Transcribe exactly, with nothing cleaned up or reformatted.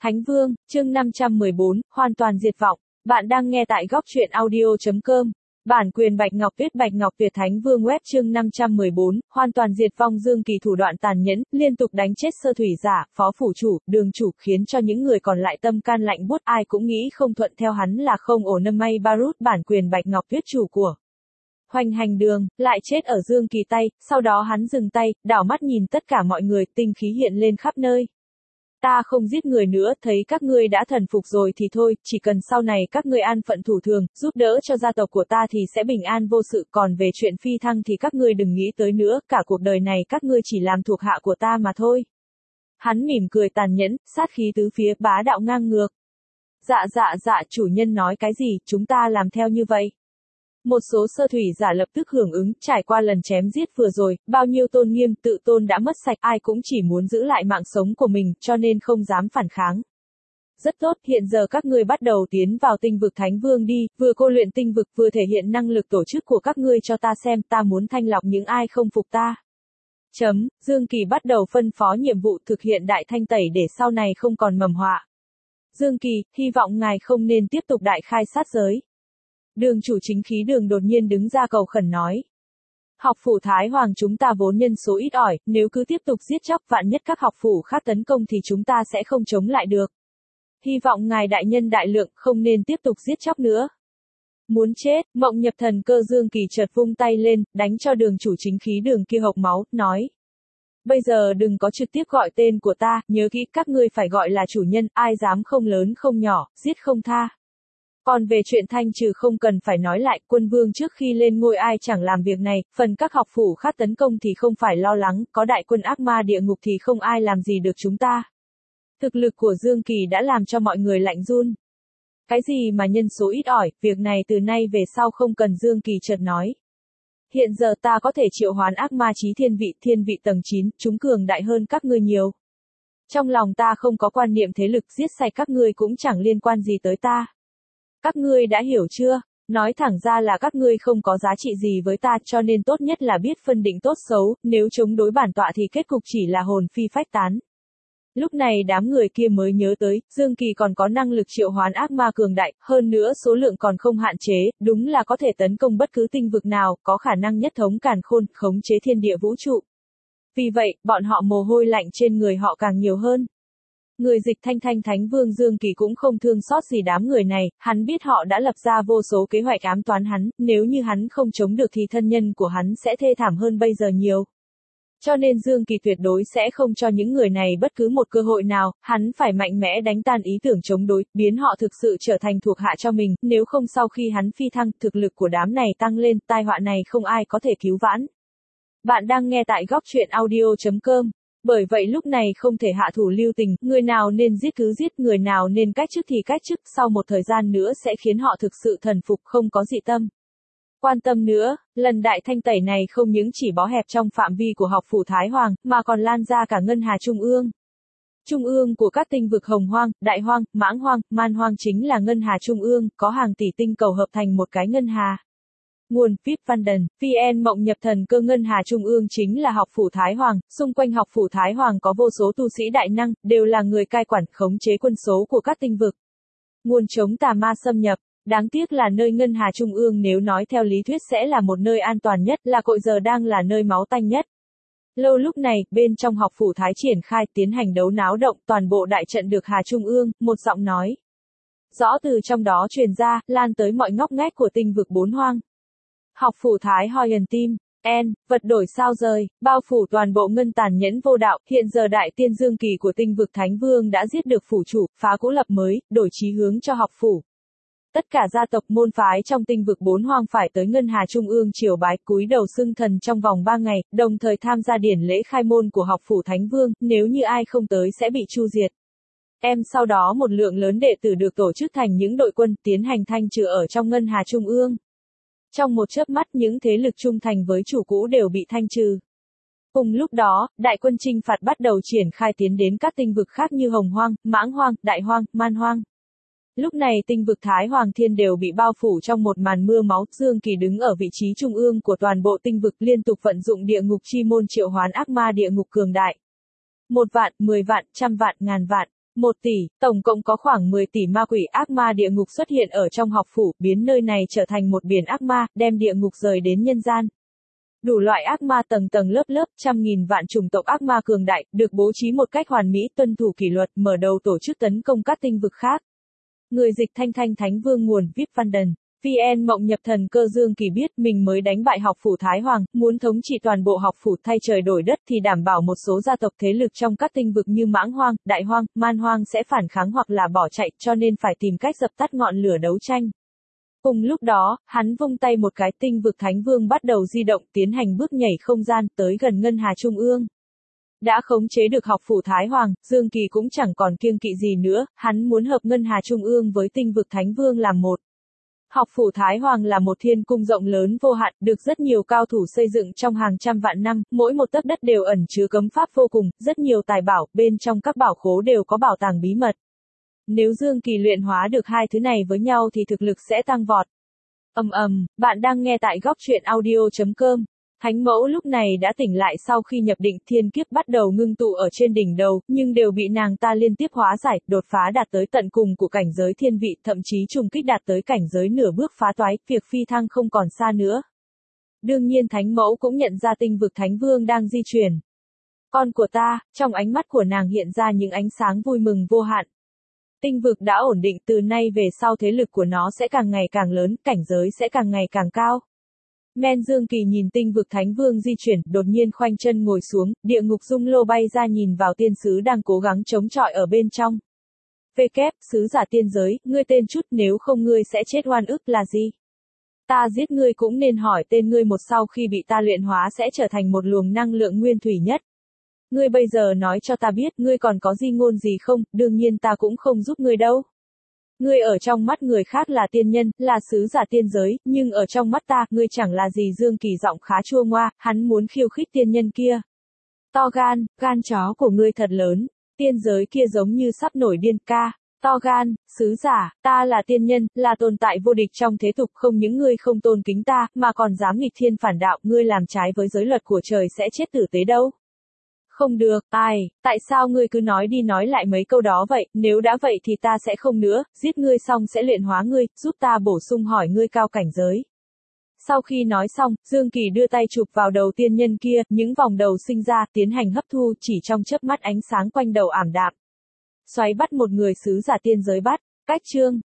Thánh Vương, chương năm trăm mười bốn, hoàn toàn diệt vọng. Bạn đang nghe tại góc truyện audio.com. Bản quyền Bạch Ngọc Tuyết Bạch Ngọc Tuyệt Thánh Vương web chương năm trăm mười bốn, hoàn toàn diệt vong. Dương Kỳ thủ đoạn tàn nhẫn, liên tục đánh chết sơ thủy giả, phó phủ chủ, đường chủ, khiến cho những người còn lại tâm can lạnh buốt, ai cũng nghĩ không thuận theo hắn là không ổ nâm may Barut. Bản quyền Bạch Ngọc Tuyết chủ của Hoành Hành Đường, lại chết ở Dương Kỳ tay, sau đó hắn dừng tay, đảo mắt nhìn tất cả mọi người, tinh khí hiện lên khắp nơi. Ta không giết người nữa, thấy các ngươi đã thần phục rồi thì thôi, chỉ cần sau này các ngươi an phận thủ thường, giúp đỡ cho gia tộc của ta thì sẽ bình an vô sự, còn về chuyện phi thăng thì các ngươi đừng nghĩ tới nữa, cả cuộc đời này các ngươi chỉ làm thuộc hạ của ta mà thôi. Hắn mỉm cười tàn nhẫn, sát khí tứ phía, bá đạo ngang ngược. Dạ dạ dạ, chủ nhân nói cái gì, chúng ta làm theo như vậy. Một số sơ thủy giả lập tức hưởng ứng, trải qua lần chém giết vừa rồi, bao nhiêu tôn nghiêm, tự tôn đã mất sạch, ai cũng chỉ muốn giữ lại mạng sống của mình, cho nên không dám phản kháng. Rất tốt, hiện giờ các ngươi bắt đầu tiến vào tinh vực Thánh Vương đi, vừa cô luyện tinh vực vừa thể hiện năng lực tổ chức của các ngươi cho ta xem, ta muốn thanh lọc những ai không phục ta. Chấm, Dương Kỳ bắt đầu phân phó nhiệm vụ thực hiện đại thanh tẩy để sau này không còn mầm họa. Dương Kỳ, hy vọng ngài không nên tiếp tục đại khai sát giới. Đường chủ chính khí đường đột nhiên đứng ra cầu khẩn nói. Học phủ Thái Hoàng chúng ta vốn nhân số ít ỏi, nếu cứ tiếp tục giết chóc vạn nhất các học phủ khác tấn công thì chúng ta sẽ không chống lại được. Hy vọng ngài đại nhân đại lượng không nên tiếp tục giết chóc nữa. Muốn chết, Mộng Nhập Thần Cơ. Dương Kỳ chợt vung tay lên, đánh cho đường chủ chính khí đường kia hộc máu, nói. Bây giờ đừng có trực tiếp gọi tên của ta, nhớ kỹ các ngươi phải gọi là chủ nhân, ai dám không lớn không nhỏ, giết không tha. Còn về chuyện thanh trừ không cần phải nói lại, quân vương trước khi lên ngôi ai chẳng làm việc này, phần các học phủ khác tấn công thì không phải lo lắng, có đại quân ác ma địa ngục thì không ai làm gì được chúng ta. Thực lực của Dương Kỳ đã làm cho mọi người lạnh run. Cái gì mà nhân số ít ỏi, việc này từ nay về sau không cần. Dương Kỳ chợt nói. Hiện giờ ta có thể triệu hoán ác ma chí thiên vị, thiên vị tầng chín, chúng cường đại hơn các ngươi nhiều. Trong lòng ta không có quan niệm thế lực, giết sạch các ngươi cũng chẳng liên quan gì tới ta. Các ngươi đã hiểu chưa? Nói thẳng ra là các ngươi không có giá trị gì với ta, cho nên tốt nhất là biết phân định tốt xấu, nếu chống đối bản tọa thì kết cục chỉ là hồn phi phách tán. Lúc này đám người kia mới nhớ tới, Dương Kỳ còn có năng lực triệu hoán ác ma cường đại, hơn nữa số lượng còn không hạn chế, đúng là có thể tấn công bất cứ tinh vực nào, có khả năng nhất thống càn khôn, khống chế thiên địa vũ trụ. Vì vậy, bọn họ mồ hôi lạnh trên người họ càng nhiều hơn. Người dịch Thanh Thanh Thánh Vương Dương Kỳ cũng không thương xót gì đám người này, hắn biết họ đã lập ra vô số kế hoạch ám toán hắn, nếu như hắn không chống được thì thân nhân của hắn sẽ thê thảm hơn bây giờ nhiều. Cho nên Dương Kỳ tuyệt đối sẽ không cho những người này bất cứ một cơ hội nào, hắn phải mạnh mẽ đánh tan ý tưởng chống đối, biến họ thực sự trở thành thuộc hạ cho mình, nếu không sau khi hắn phi thăng, thực lực của đám này tăng lên, tai họa này không ai có thể cứu vãn. Bạn đang nghe tại góc truyện audio.com. Bởi vậy lúc này không thể hạ thủ lưu tình, người nào nên giết cứ giết, người nào nên cách chức thì cách chức, sau một thời gian nữa sẽ khiến họ thực sự thần phục, không có dị tâm. Quan tâm nữa, lần đại thanh tẩy này không những chỉ bó hẹp trong phạm vi của học phủ Thái Hoàng, mà còn lan ra cả ngân hà trung ương. Trung ương của các tinh vực Hồng Hoang, Đại Hoang, Mãng Hoang, Man Hoang chính là ngân hà trung ương, có hàng tỷ tinh cầu hợp thành một cái ngân hà. Nguồn vê i pê Vanden, vê en Mộng Nhập Thần Cơ. Ngân hà trung ương chính là học phủ Thái Hoàng, xung quanh học phủ Thái Hoàng có vô số tu sĩ đại năng, đều là người cai quản, khống chế quân số của các tinh vực. Nguồn chống tà ma xâm nhập, đáng tiếc là nơi ngân hà trung ương nếu nói theo lý thuyết sẽ là một nơi an toàn nhất, là cội giờ đang là nơi máu tanh nhất. Lâu lúc này, bên trong học phủ Thái triển khai, tiến hành đấu náo động, toàn bộ đại trận được hà trung ương, một giọng nói. Rõ từ trong đó truyền ra, lan tới mọi ngóc ngách của tinh vực bốn hoang. Học phủ Thái Hoyen Team, N, vật đổi sao rời, bao phủ toàn bộ ngân tàn nhẫn vô đạo, hiện giờ đại tiên Dương Kỳ của tinh vực Thánh Vương đã giết được phủ chủ, phá cũ lập mới, đổi chí hướng cho học phủ. Tất cả gia tộc môn phái trong tinh vực bốn hoang phải tới ngân hà trung ương triều bái, cúi đầu xưng thần trong vòng ba ngày, đồng thời tham gia điển lễ khai môn của học phủ Thánh Vương, nếu như ai không tới sẽ bị tru diệt. Em sau đó một lượng lớn đệ tử được tổ chức thành những đội quân, tiến hành thanh trừ ở trong ngân hà trung ương. Trong một chớp mắt những thế lực trung thành với chủ cũ đều bị thanh trừ. Cùng lúc đó, đại quân chinh phạt bắt đầu triển khai tiến đến các tinh vực khác như Hồng Hoang, Mãng Hoang, Đại Hoang, Man Hoang. Lúc này tinh vực Thái Hoàng Thiên đều bị bao phủ trong một màn mưa máu, Dương Kỳ đứng ở vị trí trung ương của toàn bộ tinh vực liên tục vận dụng địa ngục chi môn triệu hoán ác ma địa ngục cường đại. Một vạn, mười vạn, trăm vạn, ngàn vạn. một tỷ, tổng cộng có khoảng mười tỷ ma quỷ ác ma địa ngục xuất hiện ở trong học phủ, biến nơi này trở thành một biển ác ma, đem địa ngục rời đến nhân gian. Đủ loại ác ma tầng tầng lớp lớp, trăm nghìn vạn chủng tộc ác ma cường đại, được bố trí một cách hoàn mỹ, tuân thủ kỷ luật, mở đầu tổ chức tấn công các tinh vực khác. Người dịch Thanh Thanh Thánh Vương nguồn vê i pê London. vê en Mộng Nhập Thần Cơ Dương Kỳ biết mình mới đánh bại học phủ Thái Hoàng, muốn thống trị toàn bộ học phủ thay trời đổi đất thì đảm bảo một số gia tộc thế lực trong các tinh vực như Mãng Hoang, Đại Hoang, Man Hoang sẽ phản kháng hoặc là bỏ chạy, cho nên phải tìm cách dập tắt ngọn lửa đấu tranh. Cùng lúc đó, hắn vung tay một cái, tinh vực Thánh Vương bắt đầu di động, tiến hành bước nhảy không gian, tới gần Ngân Hà Trung ương. Đã khống chế được học phủ Thái Hoàng, Dương Kỳ cũng chẳng còn kiêng kỵ gì nữa, hắn muốn hợp Ngân Hà Trung ương với tinh vực Thánh Vương làm một. Học phủ Thái Hoàng là một thiên cung rộng lớn vô hạn, được rất nhiều cao thủ xây dựng trong hàng trăm vạn năm, mỗi một tấc đất đều ẩn chứa cấm pháp vô cùng, rất nhiều tài bảo, bên trong các bảo khố đều có bảo tàng bí mật. Nếu Dương Kỳ luyện hóa được hai thứ này với nhau thì thực lực sẽ tăng vọt. Ầm ầm, bạn đang nghe tại góc truyện audio chấm com. Thánh mẫu lúc này đã tỉnh lại sau khi nhập định, thiên kiếp bắt đầu ngưng tụ ở trên đỉnh đầu, nhưng đều bị nàng ta liên tiếp hóa giải, đột phá đạt tới tận cùng của cảnh giới thiên vị, thậm chí trùng kích đạt tới cảnh giới nửa bước phá toái, việc phi thăng không còn xa nữa. Đương nhiên thánh mẫu cũng nhận ra tinh vực Thánh Vương đang di chuyển. Con của ta, trong ánh mắt của nàng hiện ra những ánh sáng vui mừng vô hạn. Tinh vực đã ổn định, từ nay về sau thế lực của nó sẽ càng ngày càng lớn, cảnh giới sẽ càng ngày càng cao. Men Dương Kỳ nhìn tinh vực Thánh Vương di chuyển, đột nhiên khoanh chân ngồi xuống, địa ngục dung lô bay ra nhìn vào tiên sứ đang cố gắng chống chọi ở bên trong. Vê kép, sứ giả tiên giới, ngươi tên chút, nếu không ngươi sẽ chết oan ức là gì? Ta giết ngươi cũng nên hỏi tên ngươi một, sau khi bị ta luyện hóa sẽ trở thành một luồng năng lượng nguyên thủy nhất. Ngươi bây giờ nói cho ta biết, ngươi còn có di ngôn gì không, đương nhiên ta cũng không giúp ngươi đâu. Ngươi ở trong mắt người khác là tiên nhân, là sứ giả tiên giới, nhưng ở trong mắt ta, ngươi chẳng là gì. Dương Kỳ giọng khá chua ngoa, hắn muốn khiêu khích tiên nhân kia. To gan, gan chó của ngươi thật lớn, tiên giới kia giống như sắp nổi điên ca. To gan, sứ giả, ta là tiên nhân, là tồn tại vô địch trong thế tục, không những ngươi không tôn kính ta, mà còn dám nghịch thiên phản đạo, ngươi làm trái với giới luật của trời sẽ chết tử tế đâu. Không được, ai, tại sao ngươi cứ nói đi nói lại mấy câu đó vậy, nếu đã vậy thì ta sẽ không nữa, giết ngươi xong sẽ luyện hóa ngươi, giúp ta bổ sung hỏi ngươi cao cảnh giới. Sau khi nói xong, Dương Kỳ đưa tay chụp vào đầu tiên nhân kia, những vòng đầu sinh ra, tiến hành hấp thu, chỉ trong chớp mắt ánh sáng quanh đầu ảm đạm. Xoáy bắt một người sứ giả tiên giới bắt, cách chương.